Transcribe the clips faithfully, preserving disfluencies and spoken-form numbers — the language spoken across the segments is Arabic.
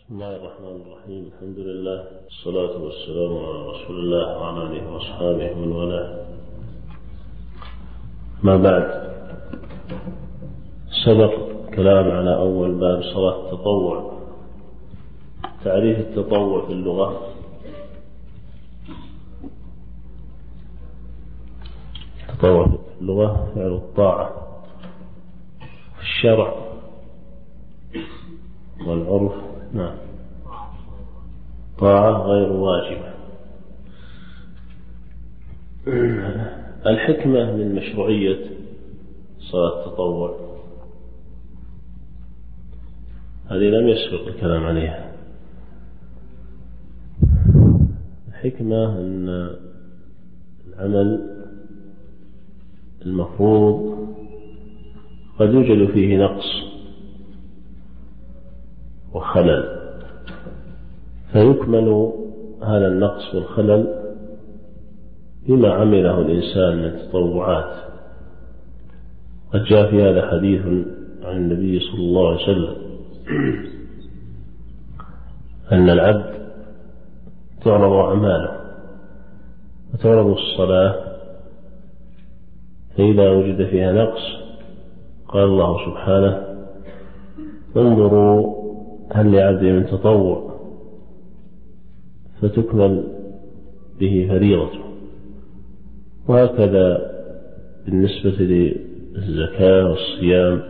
بسم الله الرحمن الرحيم. الحمد لله والصلاة والسلام على رسول الله وعلى آله وأصحابه ومن والاه. ما بعد، سبق كلام على أول باب صلاة التطوع. تعريف التطوع في اللغة: التطوع في اللغة فعل الطاعة، في الشرع والعرف نعم طاعة غير واجبة. الحكمة من مشروعية صلاة التطوع هذه لم يسبق الكلام عليها. الحكمة أن العمل المفروض قد يوجد فيه نقص وخلل، فيكمل هذا النقص والخلل بما عمله الإنسان من تطوعات. قد جاء في هذا حديث عن النبي صلى الله عليه وسلم أن العبد تعرض أعماله وتعرض الصلاة، فإذا وجد فيها نقص قال الله سبحانه: انظروا هل لعبدي من تطوع، فتكمل به فريضته. وهكذا بالنسبة للزكاة والصيام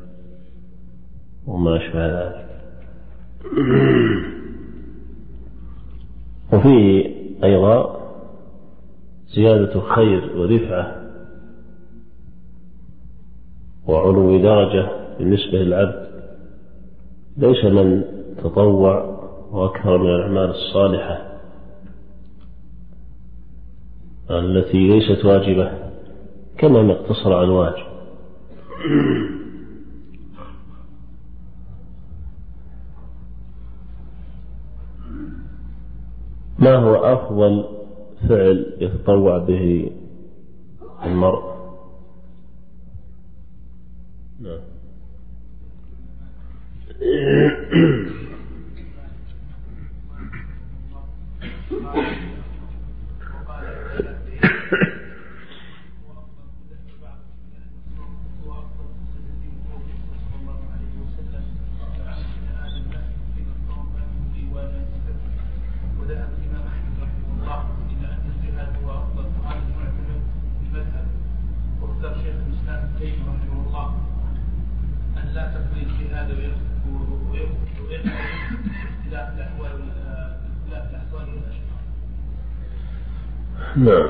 وما أشبه ذلك. وفيه أيضا زيادة خير ورفعة وعلو درجة بالنسبة للعبد. ليس من تطوع وأكثر من الأعمال الصالحة التي ليست واجبة كما نقتصر على الواجب. ما هو أفضل فعل يتطوع به المرء؟ نعم. نعم.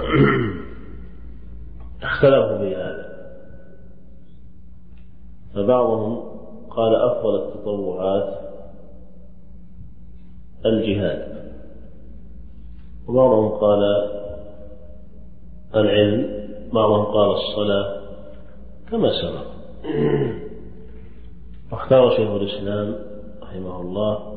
اختلفوا في هذا، فبعضهم قال أفضل التطوعات الجهاد، وبعضهم قال العلم، بعضهم قال الصلاة كما سبق. واختار شيخ الإسلام رحمه الله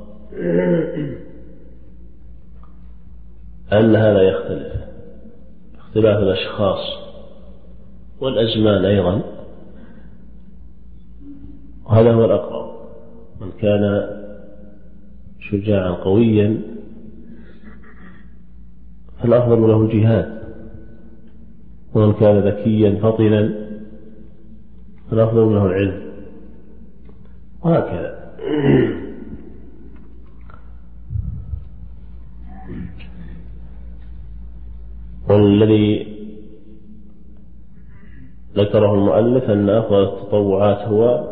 أن هذا يختلف اختلاف الأشخاص والأزمان أيضا، وهذا هو الأقرب. من كان شجاعا قويا فالأفضل له الجهاد، ومن كان ذكيا فطنا فالأفضل له العلم، وهكذا. والذي ذكره المؤلف أن أفضل التطوعات هو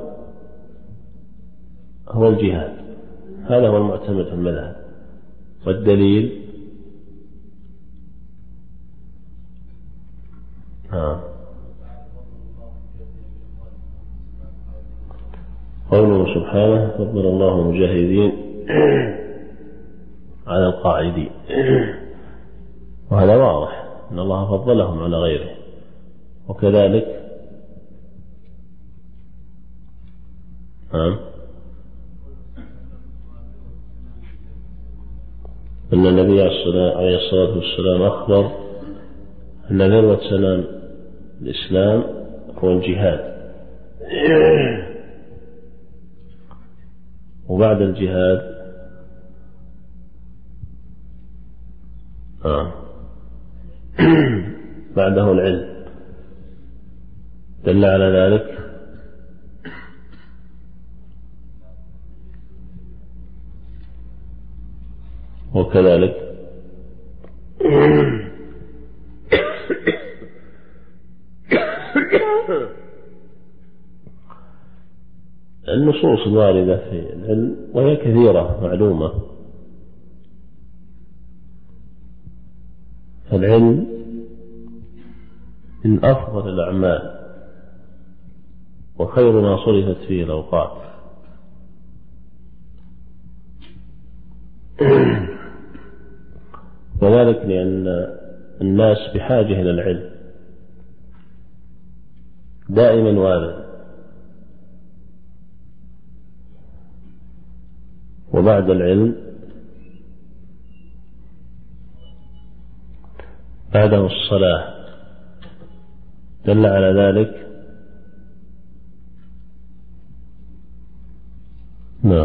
هو الجهاد. هذا هو المعتمد في المذهب. والدليل ها قوله سبحانه: فضل الله المجاهدين على القاعدين. وهذا واضح أن الله فضلهم على غيره. وكذلك نعم أن النبي عليه الصلاة والسلام أخبر أن ذروة سنام الإسلام هو الجهاد، وبعد الجهاد آه. بعده العلم دل على ذلك وكذلك النصوص الواردة في العلم وهي كثيرة معلومة. فالعلم من أفضل الأعمال وخير ما صرفت فيه الأوقات. وذلك لأن الناس بحاجة إلى العلم دائما وابدا. وبعد العلم بعده الصلاة دل على ذلك. نعم.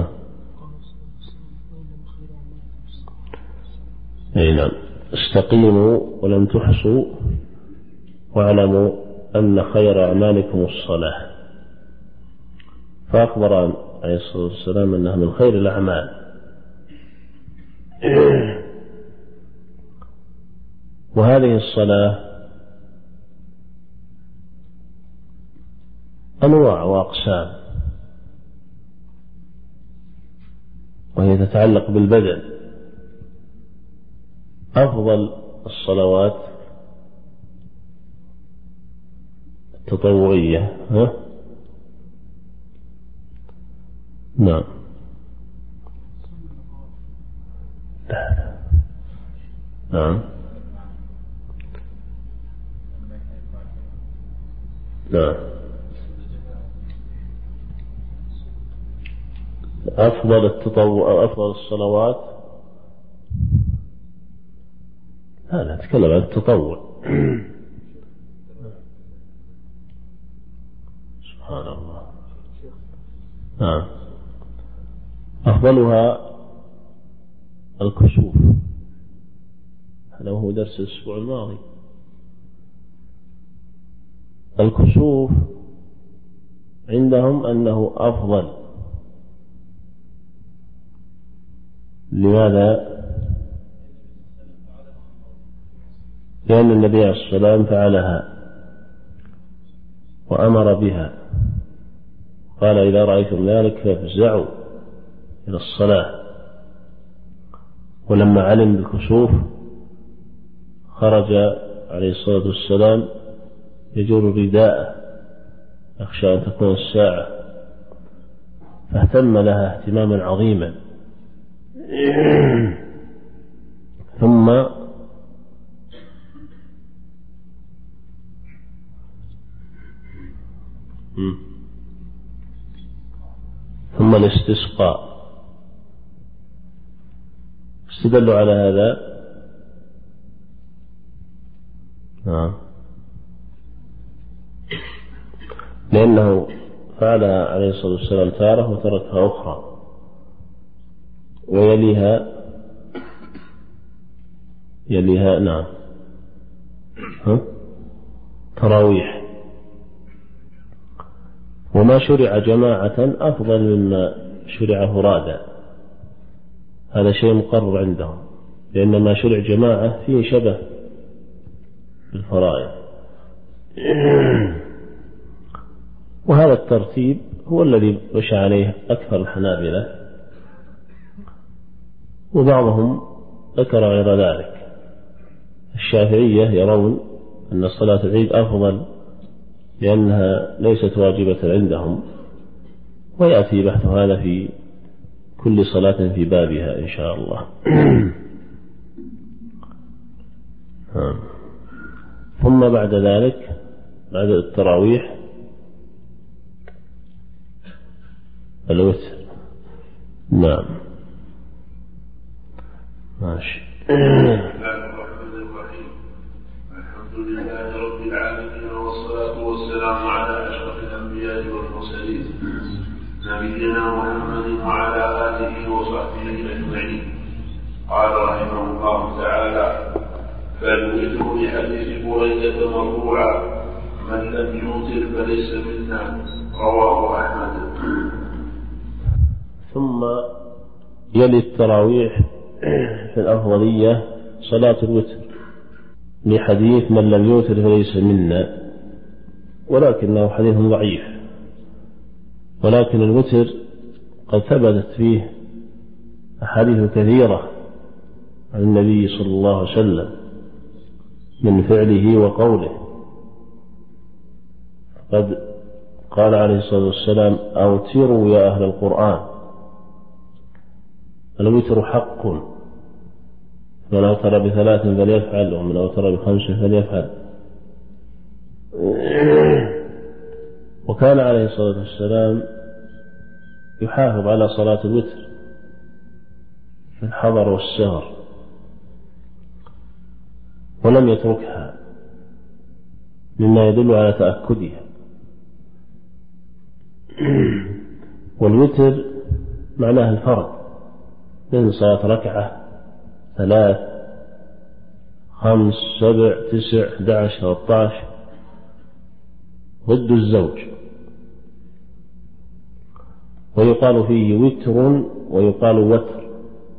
أي نعم. استقيموا ولم تحصوا واعلموا أن خير أعمالكم الصلاة. فأخبر عليه الصلاة والسلام أنها من خير الأعمال. وهذه الصلاة أنواع وأقسام، وهي تتعلق بالبدن. أفضل الصلوات التطوعية. ها؟ نعم. نعم. نعم. أفضل التطوع أو أفضل الصلوات. لا لا نتكلم عن التطوع. سبحان الله. نعم. أفضلها الكسوف. هذا هو درس الأسبوع الماضي. الكسوف عندهم أنه أفضل. لماذا؟ لأن النبي عليه الصلاة والسلام فعلها وأمر بها، قال إذا رأيتم ذلك فافزعوا إلى الصلاة. ولما علم بالكسوف خرج عليه الصلاة والسلام يجر رداءه يخشى أن تكون الساعة، فاهتم لها اهتماما عظيما. ثم ثم الاستسقاء. استدلوا على هذا. نعم. لأنه فعلها عليه الصلاة والسلام تارة وتركها أخرى، ويليها يليها نعم ها؟ تراويح. وما شرع جماعة أفضل مما شرع فرادا. هذا شيء مقرر عندهم، لأن ما شرع جماعة فيه شبه بالفرائض. وهذا الترتيب هو الذي مشى عليه أكثر الحنابلة، وبعضهم ذكر غير ذلك. الشافعية يرون أن صلاة العيد أفضل لأنها ليست واجبة عندهم، ويأتي بحث هذا في كل صلاة في بابها إن شاء الله. ثم بعد ذلك بعد التراويح الوتر. نعم ماشي. الحمد لله رب العالمين، والصلاة والسلام على أشرف الأنبياء والمرسلين نبينا محمد وعلى آله وصحبه أجمعين. قال رحمه الله تعالى: فالوتر لحديث بريدة مرفوعا من لم يوتر فليس منا رواه أحمد. ثم يلي التراويح في الأفضلية صلاة الوتر لحديث من لم يوتر فليس منا، ولكنه حديث ضعيف، ولكن الوتر قد ثبتت فيه أحاديث كثيرة عن النبي صلى الله عليه وسلم من فعله وقوله. قد قال عليه الصلاة والسلام أوتروا يا أهل القرآن، الوتر حق، من أوتر بثلاث فليفعل، ومن أوتر بخمس فليفعل. وكان عليه الصلاة والسلام يحافظ على صلاة الوتر في الحضر والسهر ولم يتركها، مما يدل على تأكدها. والوتر معناه الفرد، من صلاة ركعة ثلاث خمس سبع تسع أحد عشر ثلاثة عشر، ضد الزوج. ويقال فيه وتر ويقال وتر،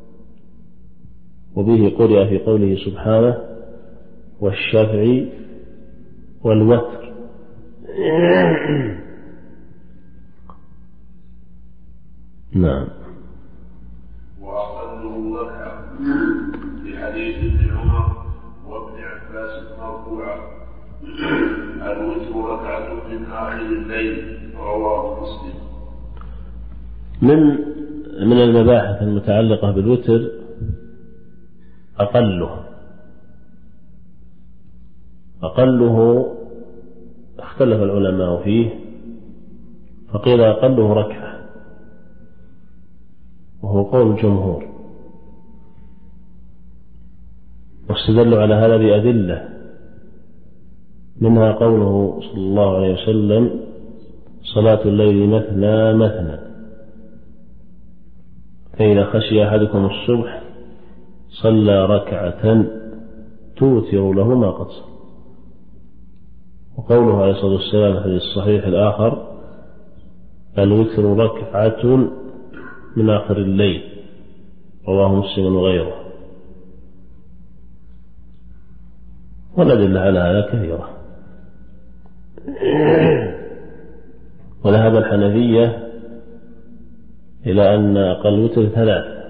وبه قرئ في قوله سبحانه والشفع والوتر. نعم. وأقله ركعة لحديث ابن عمر وابن عباس مرفوعا الوتر ركعة من آخر الليل رواه مسلم. من من المباحث المتعلقة بالوتر أقله أقله اختلف العلماء فيه، فقيل أقله ركعة وهو قول الجمهور، واستدلوا على هذا بأدلة، منها قوله صلى الله عليه وسلم صلاة الليل مثنى مثنى، فإذا خشي أحدكم الصبح صلى ركعة توتر له ما قد صلى. وقوله عليه الصلاة والسلام في الصحيح الآخر الوتر ركعة من آخر الليل رواه مسلم وغيره. والأدلة على هذا كثيرة. وذهب الحنفية إلى أن أقل وتر ثلاث،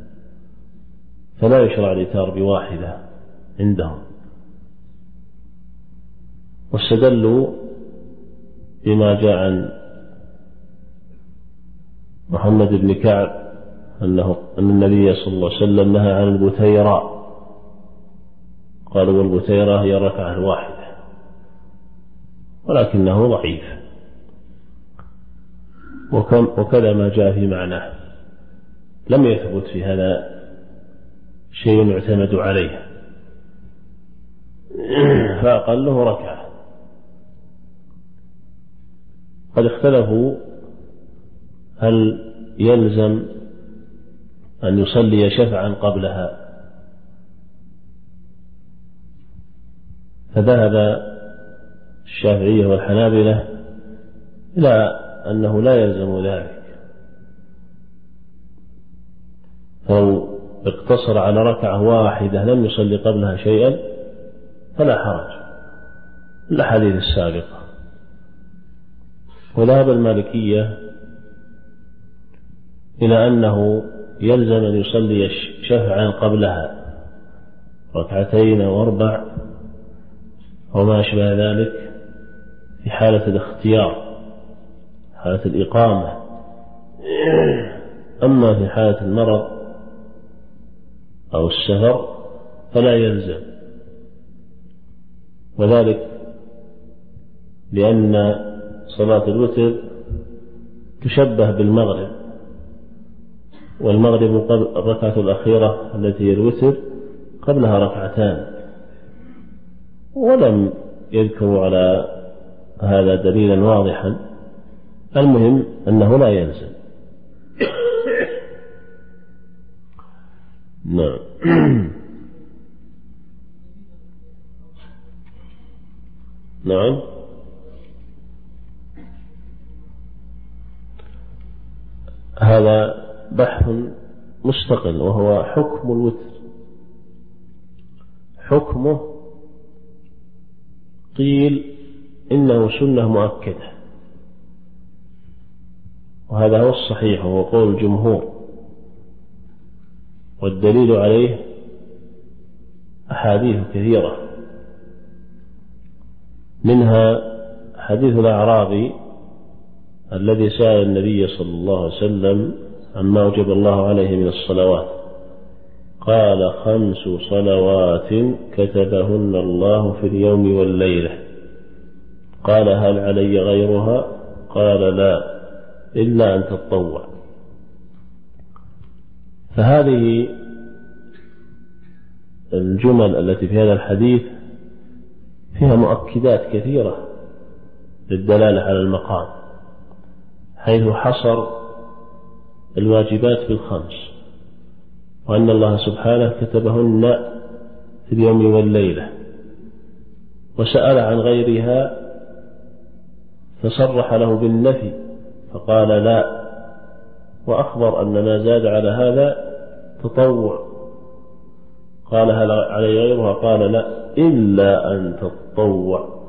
فلا يشرع الإيتار بواحدة عندهم، واستدلوا بما جاء عن محمد بن كعب أنه أن النبي صلى الله عليه وسلم نهى عن البتيرة، قالوا والبتيرة هي الركعة الواحدة، ولكنه ضعيف، وكذا ما جاء في معناه لم يثبت في هذا شيء يعتمد عليه، فأقله ركعة. قد اختلفوا هل يلزم أن يصلي شفعا قبلها، فذهب الشافعية والحنابلة إلى أنه لا يلزم ذلك، فلو اقتصر على ركعة واحدة لم يصلي قبلها شيئا فلا حرج، الأحاديث السابقة. وذهب المالكية إلى أنه يلزم أن يصلي شفعا قبلها ركعتين أو أربع أو ما أشبه ذلك في حالة الاختيار، حالة الإقامة. أما في حالة المرض أو السفر فلا يلزم، وذلك لأن صلاة الوتر تشبه بالمغرب، والمغرب الركعة الأخيرة التي هي الوتر قبلها ركعتان، ولم يذكروا على هذا دليلا واضحا. المهم أنه لا يلزم. نعم. نعم. هذا بحث مستقل، وهو حكم الوتر. حكمه قيل إنه سنة مؤكدة، وهذا هو الصحيح وهو قول الجمهور، والدليل عليه أحاديث كثيرة، منها حديث الأعرابي الذي سأل النبي صلى الله عليه وسلم عما أوجب الله عليه من الصلوات، قال: خمس صلوات كتبهن الله في اليوم والليلة. قال: هل علي غيرها؟ قال: لا، إلا أن تتطوع. فهذه الجمل التي في هذا الحديث فيها مؤكدات كثيرة للدلالة على المقام، حيث حصر الواجبات بالخمس، وأن الله سبحانه كتبهن في اليوم والليلة، وسأل عن غيرها فصرح له بالنفي فقال: لا، وأخبر أن ما زاد على هذا تطوع. قال: هل علي غيرها؟ قال: لا، إلا أن تتطوع.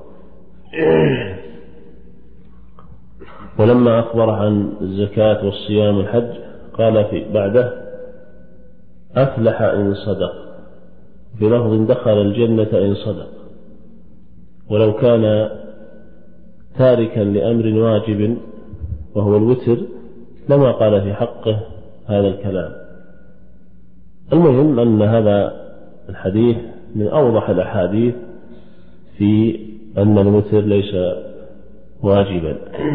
ولما أخبر عن الزكاة والصيام والحج قال في بعده: أفلح إن صدق، في لفظ دخل الجنة إن صدق. ولو كان تاركا لأمر واجب وهو الوتر لما قال في حقه هذا الكلام. المهم أن هذا الحديث من أوضح الأحاديث في أن الوتر ليس واجبا.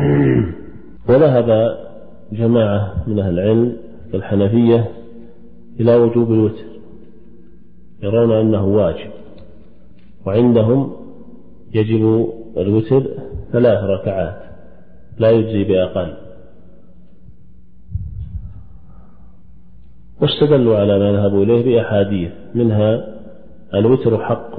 وذهب جماعة من أهل العلم كالحنفية إلى وجوب الوتر، يرون أنه واجب، وعندهم يجب الوتر ثلاث ركعات لا يجزي بأقل. واستدلوا على ما ذهبوا إليه بأحاديث، منها الوتر حق،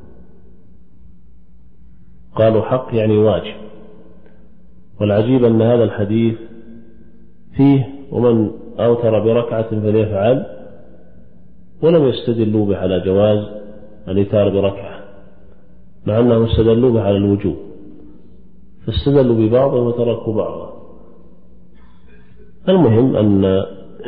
قالوا حق يعني واجب. والعجيب أن هذا الحديث فيه ومن أوتر بركعة فليفعل، ولم يستدلوا به على جواز الإيتار بركعة، مع أنهم استدلوا به على الوجوب، فاستدلوا ببعضه وتركوا بعضه. المهم أن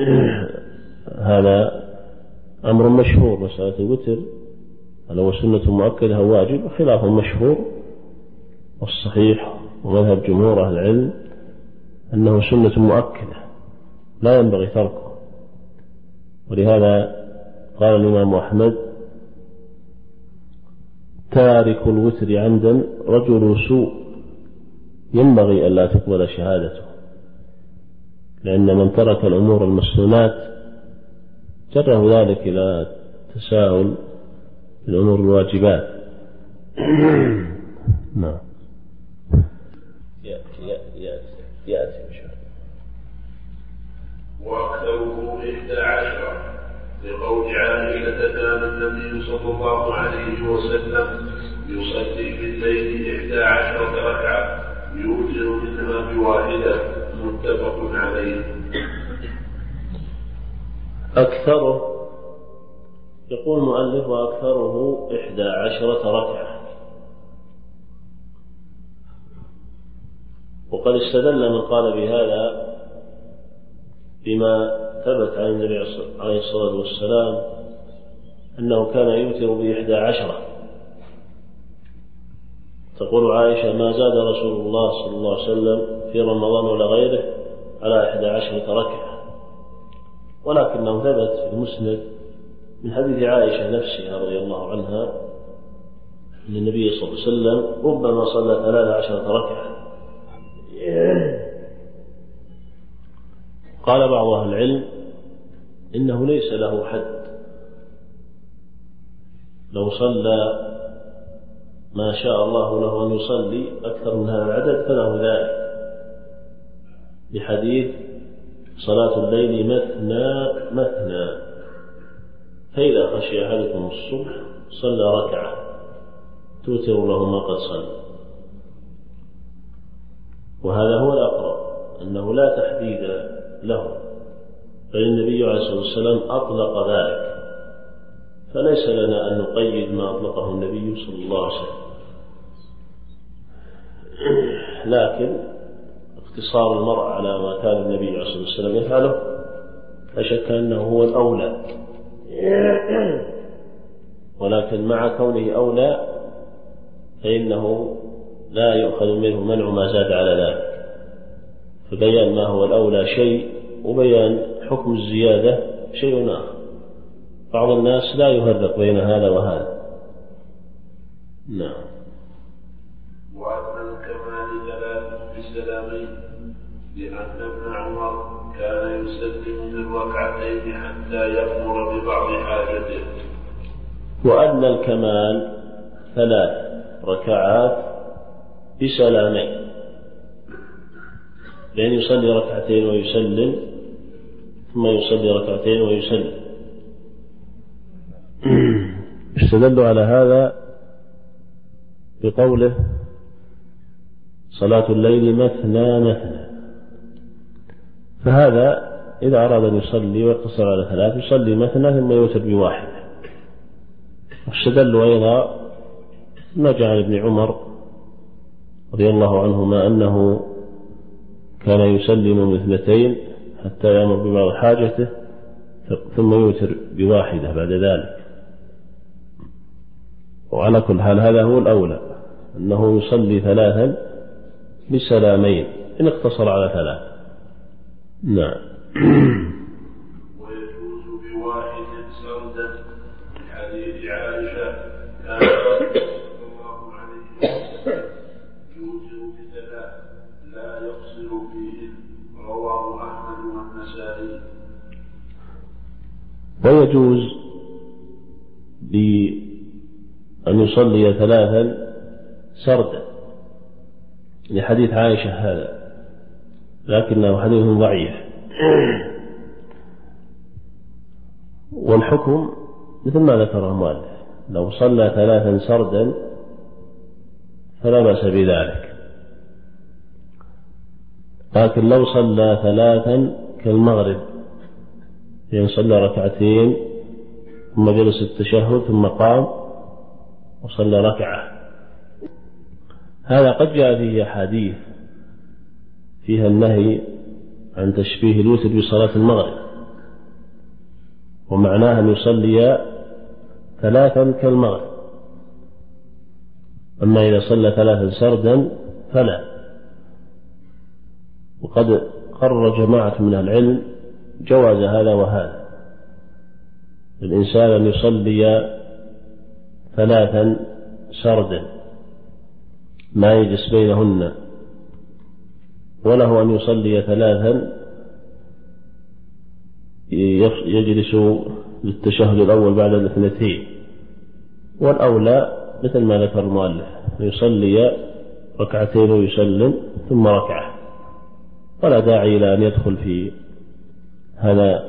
هذا أمر مشهور، مسألة الوتر هل هو سنة مؤكدة أو واجب، خلاف مشهور، والصحيح ومذهب جمهور أهل العلم أنه سنة مؤكدة لا ينبغي تركه. ولهذا قال الإمام أحمد: تارك الوتر عمدا رجل سوء ينبغي ألا تقبل شهادته، لأن من ترك الأمور المسنونات جره ذلك إلى تساهل الأمور الواجبات. نعم. يأتي يأتي يأتي إن شاء الله. وأكثره إحدى عشرة، لقول عائشة: كان النبي صلى الله عليه وسلم يصلي بالليل إحدى عشرة ركعة يوتر منها بواحدة، متفق عليه. أكثره، يقول المؤلف: وأكثره إحدى عشرة ركعة. وقد استدل من قال بهذا بما ثبت عن النبي عليه الصلاة والسلام أنه كان يوتر بإحدى عشرة. تقول عائشة: ما زاد رسول الله صلى الله عليه وسلم في رمضان ولا غيره على إحدى عشرة ركعة، ولكنه ثبت في المسند من حديث عائشة نفسها رضي الله عنها أن النبي صلى الله عليه وسلم ربما صلى ثلاث عشرة ركعة. قال بعض أهل العلم إنه ليس له حد، لو صلى ما شاء الله له أن يصلي أكثر من هذا العدد فله ذلك، بحديث: صلاة الليل مثنى مثنى، فإذا خشي أحدكم الصبح صلى ركعة توتر له ما قد صلى. وهذا هو الأقرب أنه لا تحديد له، فالنبي عليه الصلاة والسلام أطلق ذلك، فليس لنا أن نقيد ما أطلقه النبي صلى الله عليه وسلم. لكن اقتصار المرء على ما كان النبي عليه الصلاة والسلام يفعله لا شك أنه هو الأولى، ولكن مع كونه أولى فإنه لا يؤخذ منه منع ما زاد على ذلك، فبيان ما هو الأولى شيء وبيان حكم الزيادة شيء آخر. بعض الناس لا يفرق بين هذا وهذا. نعم. وأن الكمال ثلاث بسلامين، لأن ابن عمر كان يسلم من ركعتين حتى يأمر ببعض حاجته. وأن الكمال ثلاث ركعات بسلامين، لأن يصلي ركعتين ويسلم ثم يصلي ركعتين ويسلم. استدلوا على هذا بقوله صلاة الليل مثنى مثنى، فهذا إذا أراد أن يصلي ويقتصر على ثلاث يصلي مثنى ثم يوتر بواحد. واستدلوا أيضا ما جعل ابن عمر رضي الله عنهما أنه كان يسلم باثنتين حتى يأمر ببعض حاجته ثم يوتر بواحدة بعد ذلك. وعلى كل حال هذا هو الأولى، أنه يصلي ثلاثا بسلامين إن اقتصر على ثلاث. نعم. ويجوز بواحد سردا لحديث عائشة كان صلى الله عليه وسلم يوتر بثلاث لا يقصر فيه، رواه أحمد والنسائي. ويجوز بأن يصلي ثلاثا سردا لحديث عائشة هذا، لكنه حديث ضعيف. والحكم مثل ما ذكره المؤلف، لو صلى ثلاثا سردا فلا بأس بذلك، لكن لو صلى ثلاثا كالمغرب يعني صلى ركعتين ثم جلس التشهد ثم قام وصلى ركعة، هذا قد جاء فيه أحاديث فيها النهي عن تشبيه الوتر بصلاة المغرب، ومعناها أن يصلي ثلاثا كالمغرب. أما إذا صلى ثلاثا سردا فلا. وقد قرر جماعة من العلم جواز هذا وهذا، الإنسان أن يصلي ثلاثا سردا ما يجلس بينهن، وله أن يصلي ثلاثا يجلس للتشهد الأول بعد الاثنتين. والأولى مثل ما ذكر المؤلف يصلي ركعتين ويسلم ثم ركعة، ولا داعي إلى أن يدخل في هذا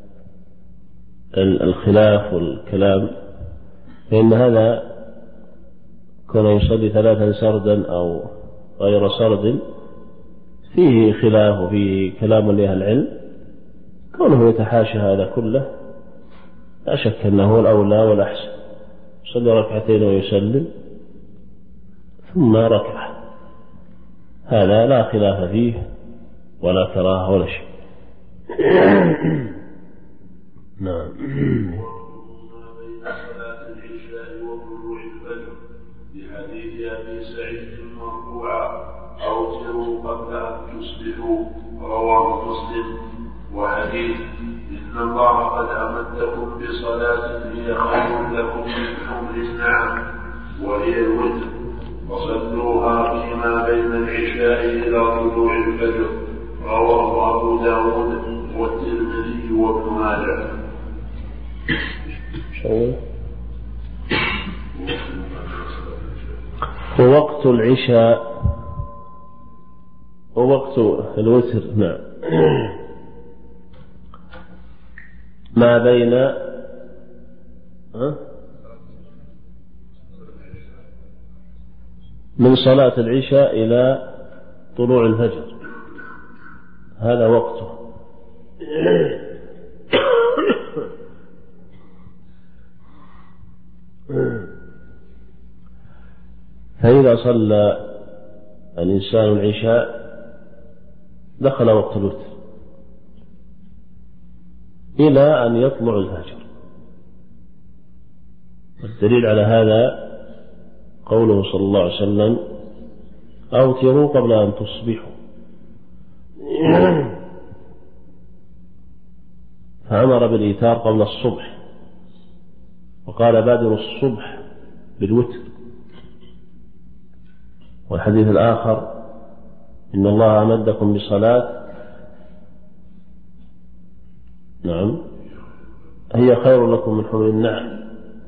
الخلاف والكلام، فإن هذا كان يصلي ثلاثا سردا أو غير سرد فيه خلاف وفيه كلام لأهل العلم. كونه يتحاشى هذا كله لا شك أنه الأولى والأحسن، يصلي ركعتين ويسلم ثم ركعة، هذا لا خلاف فيه ولا كراهة ولا شيء. نعم. لحديث أبي سعيد مرفوعا أوتروا قبل أن تصبحوا، رواه مسلم. وحديث إن الله قد أمدكم بصلاة هي خير لكم من حمر النعم وهي الوتر، فصلوها فيما بين العشاء إلى طلوع الفجر، رواه أبو داود والترمذي وابن ماجه. ووقت العشاء ووقت الوتر نعم ما بين من صلاة العشاء إلى طلوع الفجر هذا وقته. فإذا صلى الإنسان العشاء دخل وقت الوتر إلى أن يطلع الفجر. والدليل على هذا قوله صلى الله عليه وسلم أوتروا قبل أن تصبحوا، فأمر بالإيتار قبل الصبح، وقال بادروا الصبح بالوتر. والحديث الآخر إن الله أمدكم بصلاة نعم هي خير لكم من حمر النعم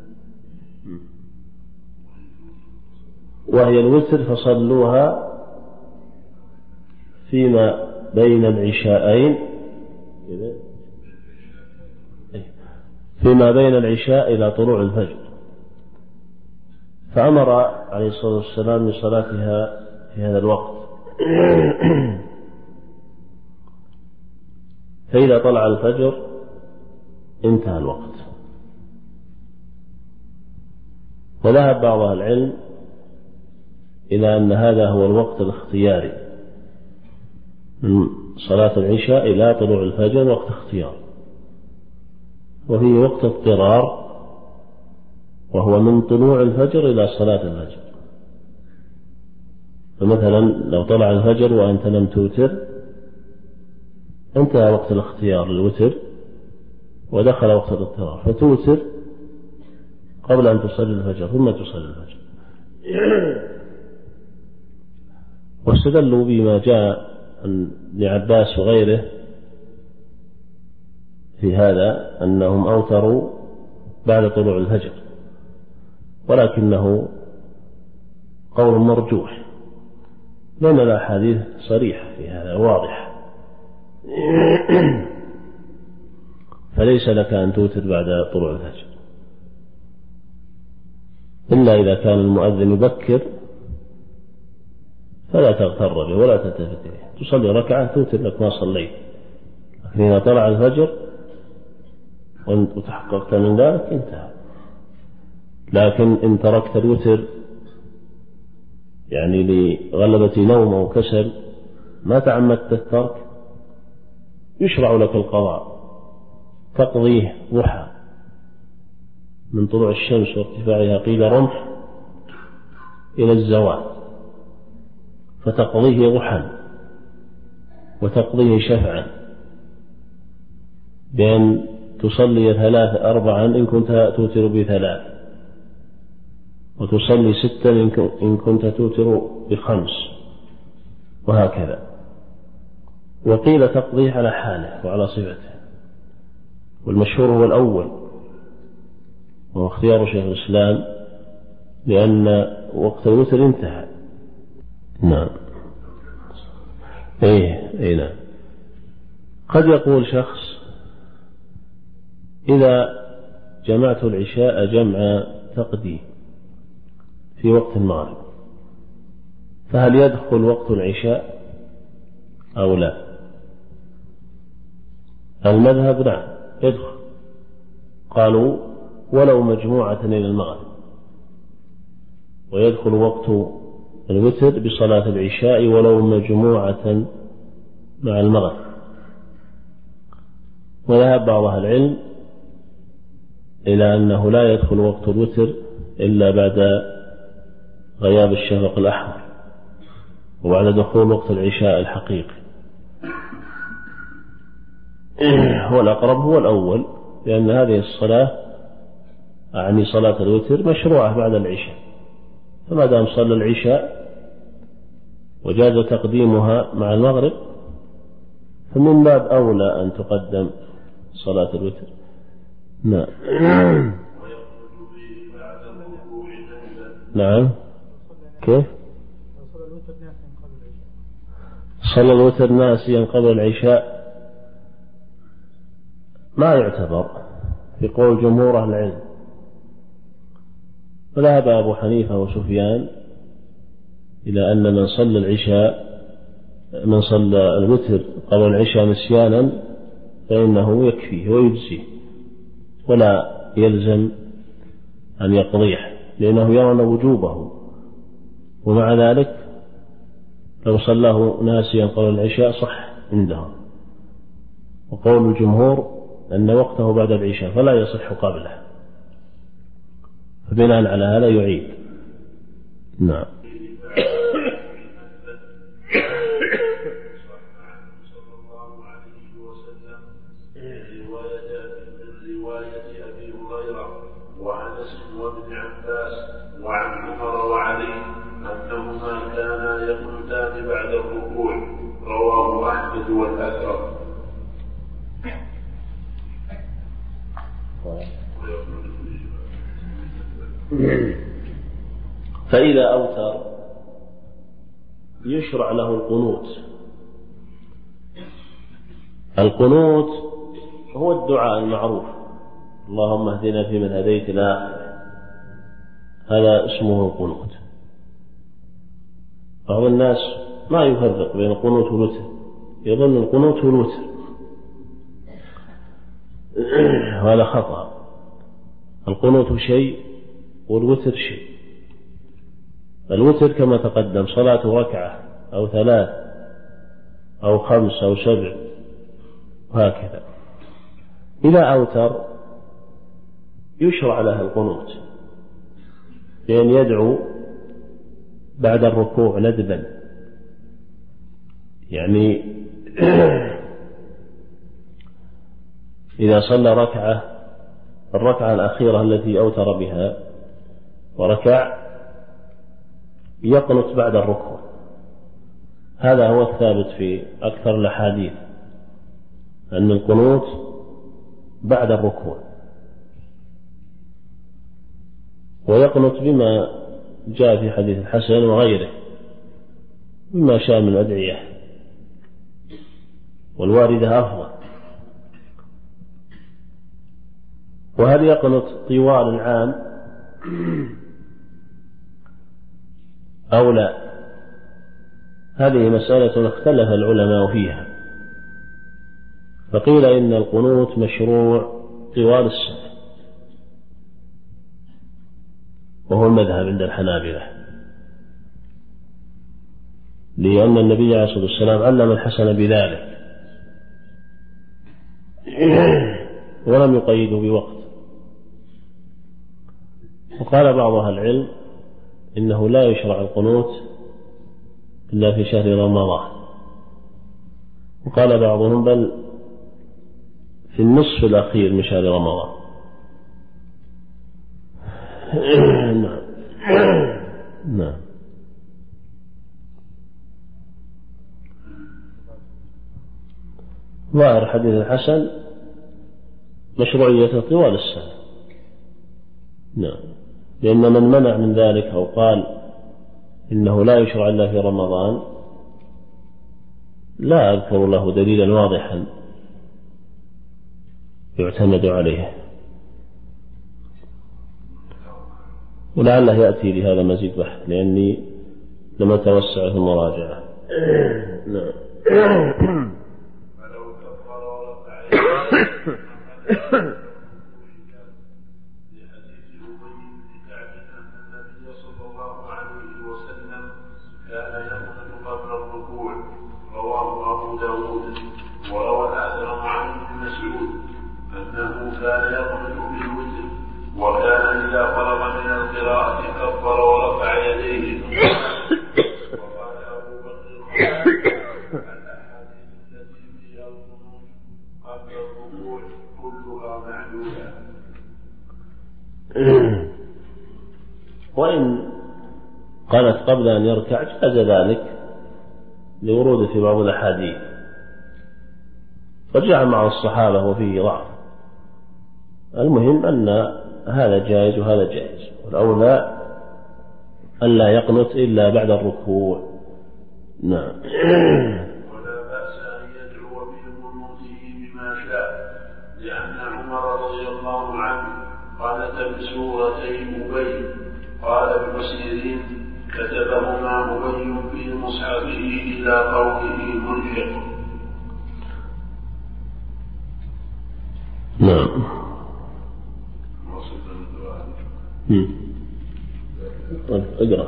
وهي الوتر فصلوها فيما بين العشاءين فيما بين العشاء إلى طلوع الفجر. فأمر عليه الصلاة والسلام بصلاتها في هذا الوقت. فإذا طلع الفجر انتهى الوقت. وذهب بعض أهل العلم إلى أن هذا هو الوقت الاختياري من صلاة العشاء إلى طلوع الفجر، وقت اختيار، وفيه وقت اضطرار وهو من طلوع الفجر إلى صلاة الفجر. فمثلا لو طلع الفجر وأنت لم توتر انتهى وقت الاختيار للوتر ودخل وقت الاضطرار، فتوتر قبل أن تصلي الفجر ثم تصلي الفجر. واستدلوا بما جاء عن ابن عباس وغيره في هذا أنهم أوتروا بعد طلوع الفجر، ولكنه قول مرجوح لأن الأحاديث صريحة في هذا واضح. فليس لك أن توتر بعد طلوع الفجر إلا إذا كان المؤذن يبكر فلا تغتر به ولا تلتفت إليه، تصلي ركعة توتر لك ما صليت. لكن إذا طلع الفجر وتحققت من ذلك انتهى. لكن إن تركت الوتر يعني لغلبة نوم أو كسل ما تعمدت الترك يشرع لك القضاء، تقضيه ضحى من طلوع الشمس وارتفاعها قيل رمح إلى الزوال، فتقضيه ضحى وتقضيه شفعا بأن تصلي ثلاث أربعا إن كنت توتر بثلاث، وتصلي ستا إن كنت توتر بخمس، وهكذا. وقيل تقضيه على حاله وعلى صفته، والمشهور هو الأول وهو اختيار شيخ الإسلام لأن وقت الوتر انتهى. نعم ايه ايه نعم. قد يقول شخص إذا جمعت العشاء جمع تقديم في وقت المغرب فهل يدخل وقت العشاء أو لا؟ المذهب نعم يدخل، قالوا ولو مجموعة إلى المغرب، ويدخل وقت الوتر بصلاة العشاء ولو مجموعة مع المغرب. وذهب بعض أهل العلم إلى أنه لا يدخل وقت الوتر إلا بعد غياب الشفق الأحمر وبعد دخول وقت العشاء الحقيقي. والأقرب هو الأول، لأن هذه الصلاة أعني صلاة الوتر مشروعة بعد العشاء، فما دام صلى العشاء وجاز تقديمها مع المغرب فمن باب أولى أن تقدم صلاة الوتر. نعم نعم كيف صلى الوتر ناسيا قبل العشاء ما يعتبر في قول جمهور أهل العلم. فذهب أبو حنيفة وسفيان إلى أن من صلى العشاء من صلى الوتر قبل العشاء نسيانا فإنه يكفيه ويجزيه ولا يلزم أن يقضيه، لأنه يرى وجوبه، ومع ذلك لو صلاه ناسيا قبل العشاء صح عندهم. وقول الجمهور أن وقته بعد العشاء فلا يصح قبله، فبناء على هذا يعيد. نعم. وابن عباس وعن عمر وعلي أنهما كانا يقنتان بعد الركوع، رواه أحمد والأثر. فإذا أوتر يشرع له القنوت. القنوت هو الدعاء المعروف، اللهم اهدنا فيمن هديت إلى آخره، هذا اسمه القنوت. بعض الناس ما يفرق بين القنوت والوتر، يظن القنوت هو الوتر، وهذا خطأ. القنوت شيء والوتر شيء. الوتر كما تقدم صلاة ركعة أو ثلاث أو خمس أو سبع وهكذا. إذا أوتر يشرع له القنوت، لأن يدعو بعد الركوع ندبا، يعني إذا صلى ركعة الركعة الأخيرة التي أوتر بها وركع يقنت بعد الركوع. هذا هو الثابت في أكثر الأحاديث أن القنوت بعد الركوع، ويقنت بما جاء في حديث الحسن وغيره بما شاء من الأدعية، والواردة أفضل. وهل يقنت طوال العام أو لا؟ هذه مسألة اختلف العلماء فيها، فقيل إن القنوت مشروع طوال السنة، وهو المذهب عند الحنابلة، لأن النبي عليه الصلاة والسلام علم الحسن بذلك ولم يقيده بوقت. وقال بعض أهل العلم إنه لا يشرع القنوت إلا في شهر رمضان، وقال بعضهم بل في النصف الأخير من شهر رمضان. نعم. نعم. ظاهر حديث الحسن مشروعيته طوال السنة. نعم. لأن من منع من ذلك أو قال إنه لا يشرع إلا في رمضان لا أذكر له دليلا واضحا يعتمد عليه، ولعله يأتي لهذا مزيد بحث لأني لم أتوسع في المراجعة. نعم. كان يقنط بالوتر، وكان إذا فرغ من القراءة كبر ورفع يديه. وقال أبو بكر الأحاديث التي فيها القنوت قبل الركوع كلها معدودة. وإن قالت قبل أن يركع جاز ذلك لورود في بعض الأحاديث، وجاء مع الصحابة وفيه ضعف. المهم أن هذا جائز وهذا جائز، والأولى ألا يقنط إلا بعد الركوع. نعم. ولا بأس أن يدعو بقنوته بما شاء، لأن عمر رضي الله عنه قنت بسورتي أبي. قال ابن سيرين كتبهما أبي في مصحفه إلى قوله ملحق. نعم. طيب اقرأ.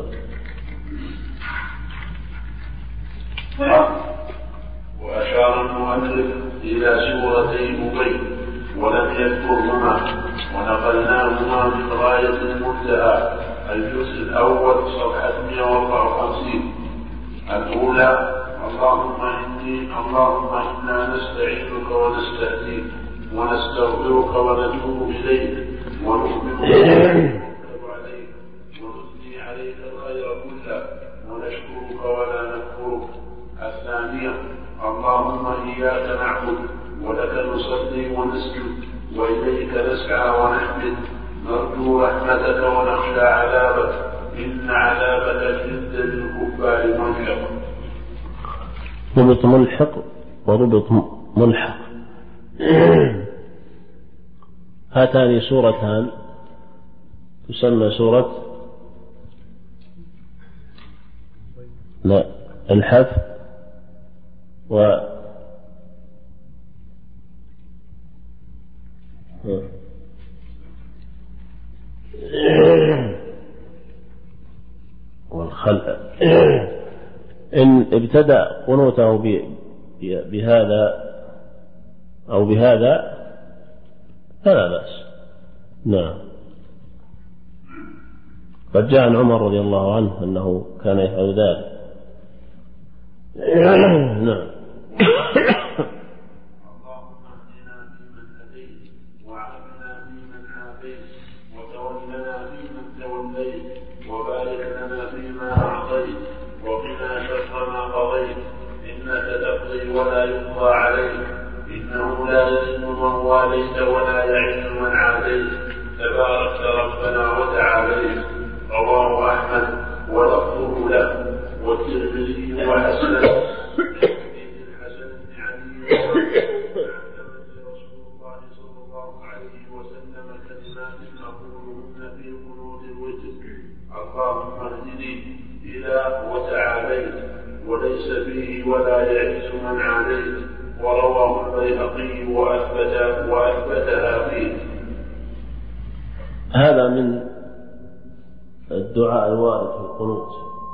وأشار المؤلف إلى سورتي أبي ولم يذكرهما، ونقلناهما من غاية المنتهى الجزء الأول صفحة مئة وأربعة وخمسين. الأولى: اللهم إني اللهم إنا نستعينك ونستهديك ونستغفرك ونتوب إليك ونؤمن بك عليك ونثني عليك الخير كله ونشكرك ولا نكفرك. الثانية: اللهم إياك نعبد ولك نصلي ونسجد وإليك نسعى ونحمد، نرجو رحمتك ونخشى عذابك، إن عذابك جد للكفار ملحق. ربط ملحق وربط ملحق هاتان سورتان تسمى سورة لا الحف و والخلق. إن ابتدأ قنوته بهذا أو بهذا فلا بأس. نعم. قد جاء عن عمر رضي الله عنه أنه كان يفعل ذلك. نعم. ولا يقضى عليك، إنه لا يذل من واليت ولا يعز من عاديت، تبارك ربنا وتعاليت. رواه أحمد ولفظه له والترمذي وحسن الحسن بن علي. رسول الله صلى الله عليه وسلم كلمات نقولهن في قنوت الوتر: اللهم اهدني إلى وتعاليت وليس فيه ولا يعز من عليت. ورواه البيهقي وأثبت وأثبتها فيه. هذا من الدعاء الوارد في القنوت،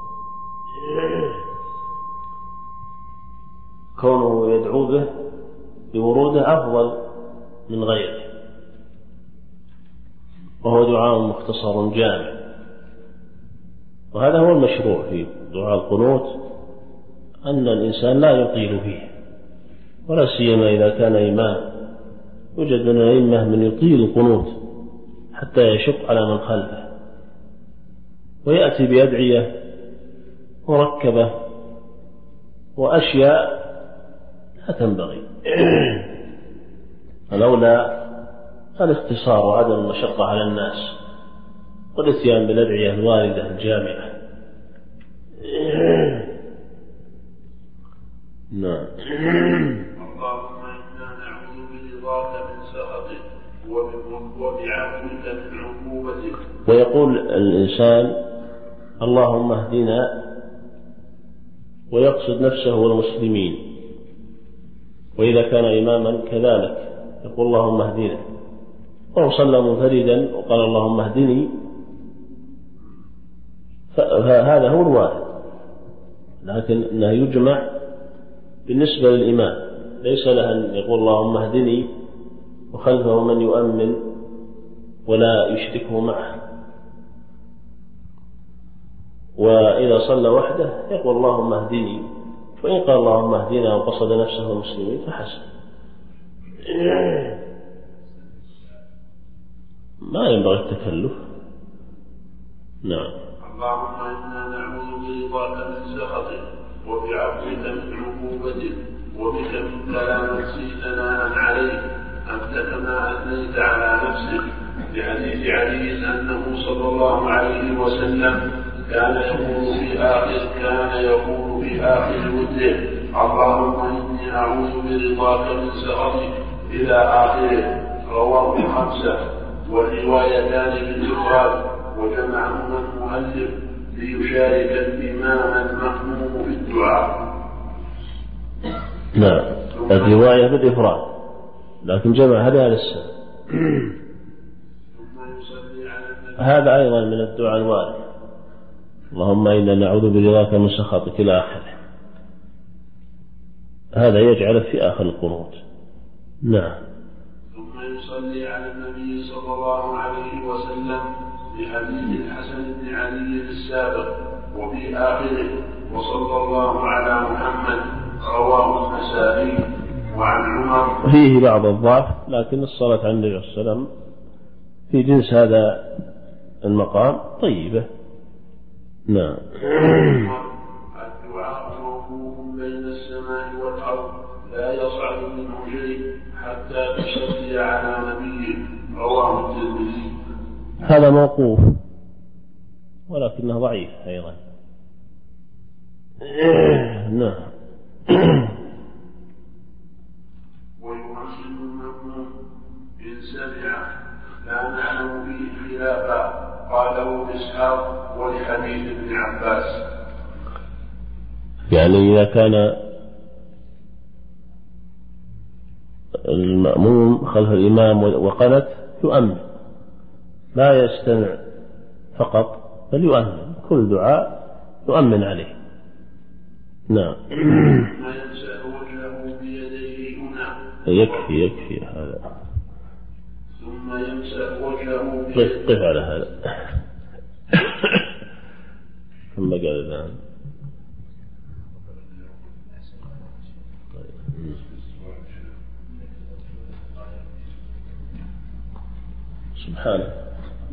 كونه يدعو به بوروده أفضل من غيره، وهو دعاء مختصر جامع، وهذا هو المشروع في دعاء القنوت، أن الإنسان لا يطيل فيه، ولا سيما إذا كان إمام. يوجد من الأئمة من يطيل القنوت حتى يشق على من خلفه، ويأتي بأدعية مركبة وأشياء لا تنبغي. فلولا الاختصار وعدم المشقة على الناس والاتيان بالأدعية الواردة الجامعة. نعم. اللهم إنا نعوذ برضاك من سخطك وبعفوك من عقوبتك. ويقول الإنسان اللهم اهدنا ويقصد نفسه والمسلمين، وإذا كان إماما كذلك يقول اللهم اهدنا، وهو صلى منفردا وقال اللهم اهدني، فهذا هو الوارد، لكن أنه يجمع بالنسبة للإمام، ليس له أن يقول اللهم اهدني وخلفه من يؤمن ولا يشركه معه. وإذا صلى وحده يقول اللهم اهدني، وإن قال اللهم اهدنا وقصد نفسه والمسلمين فحسن. ما ينبغي التكلف. نعم. اللهم إنا نعوذ برضاك من سخطك وبعفوك من عقوبتك وبك منك لا نحصي ثناء عليك أنت كما أثنيت على نفسك. لحديث علي أنه صلى الله عليه وسلم كان يقول في آخر كان يقول في آخر وتره: اللهم إني أعوذ برضاك من سخطك إلى آخره. رواه الخمسة والروايتان بالإفراد، وجمعهما المؤلف ليشارك الإمام المأموم في الدعاء. نعم، الرواية بالإفراد لكن جمع هذا للسنة. هذا أيضا من الدعاء الوارد، اللهم إنا نعوذ برضاك من سخطك إلى آخره، هذا يجعل في آخر القنوت. نعم. ثم يصلي على النبي صلى الله عليه وسلم بحديث الحسن بن علي السابق وفي آخره وصلى الله على محمد، رواه النسائي. وعن عمر فيه بعض الضعف، لكن الصلاة على النبي صلى الله عليه وسلم في جنس هذا المقام طيبة. نعم. الدعاء موقوف بين السماء والأرض لا يصعد منه شيء حتى تصلي على نبيه، رواه الترمذي. هذا موقوف ولكنه ضعيف أيضا. نعم. ويحسن المأموم إن سمع لا نعلم فيه خلافا، قاله إسحاق ولحديث ابن عباس. يعني إذا كان المأموم خلف الإمام وقنت يؤمن، لا يستمع فقط بل يؤمن، كل دعاء يؤمن عليه. نعم. ثم يمسح وجهه بيديه هنا. يكفي يكفي هذا. ثم يمسح وجهه بيديه. قف على هذا. ثم قال الآن سبحانه.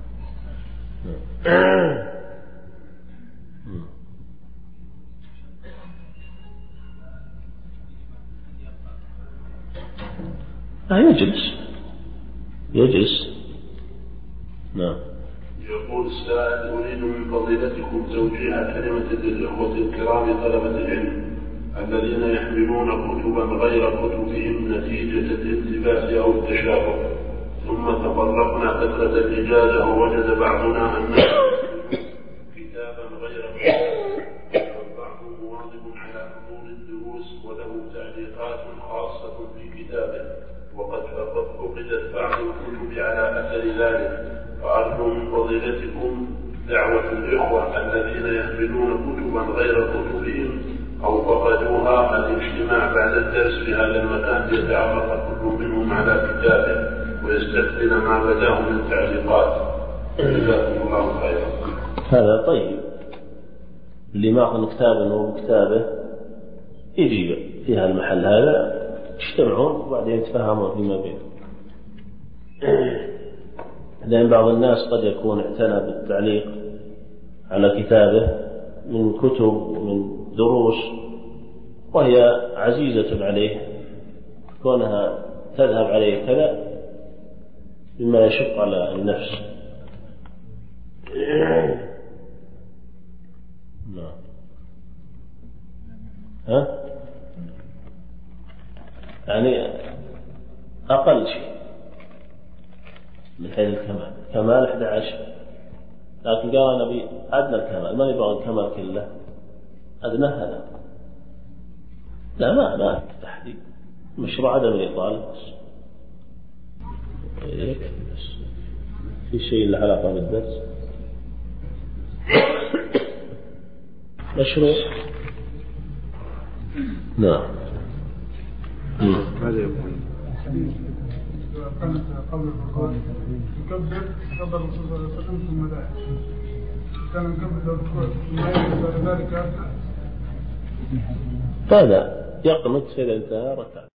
لا يجلس يجلس. نعم. يقول السائل: أريد من فضيلتكم توجيه كلمة للإخوة الكرام طلبة العلم الذين يحملون كتبا غير كتبهم نتيجة الالتباس أو التشابه، ثم تفرقنا فترة الإجازة ووجد بعضنا أن كتابا غير كتاب، والبعض مواظب على حضور الدروس وله تعليقات خاصة في كتابه، وقد فقدت بعض الكتب على أثر ذلك، فأرجو من فضيلتكم دعوة الإخوة الذين يحملون كتبا غير كتبهم أو فقدوها الاجتماع بعد الدرس في هذا المكان ليتعرف كل منهم على كتابه ويستقبل ما بداه من تعليقات. جزاكم الله خيرا. هذا طيب، اللي ماخذ كتابا وكتابه يجي في هذا المحل هذا يجتمعون وبعدين يتفاهمون فيما بينهم. لأن بعض الناس قد يكون اعتنى بالتعليق على كتابه من كتب ومن دروس وهي عزيزة عليه، كونها تذهب عليه كذا مما يشق على النفس. نعم. ها؟ يعني أقل شيء من حيث الكمال، كمال أحد عشر، لكن قال نبي أدنى الكمال، ما يبغى الكمال كله، أدنى هذا. لا ما ما تحديد، مشروع عدم الإطالة بس. بس في شيء له علاقة بالدرس مشروع. نعم. ماذا يقول؟ قبل قبل الركوع يكبر قبل الرسول صلى الله عليه وسلم ثم لا كان قبل الركوع لا يقدر ذلك. هذا يقنط إذا انتهى ركعة.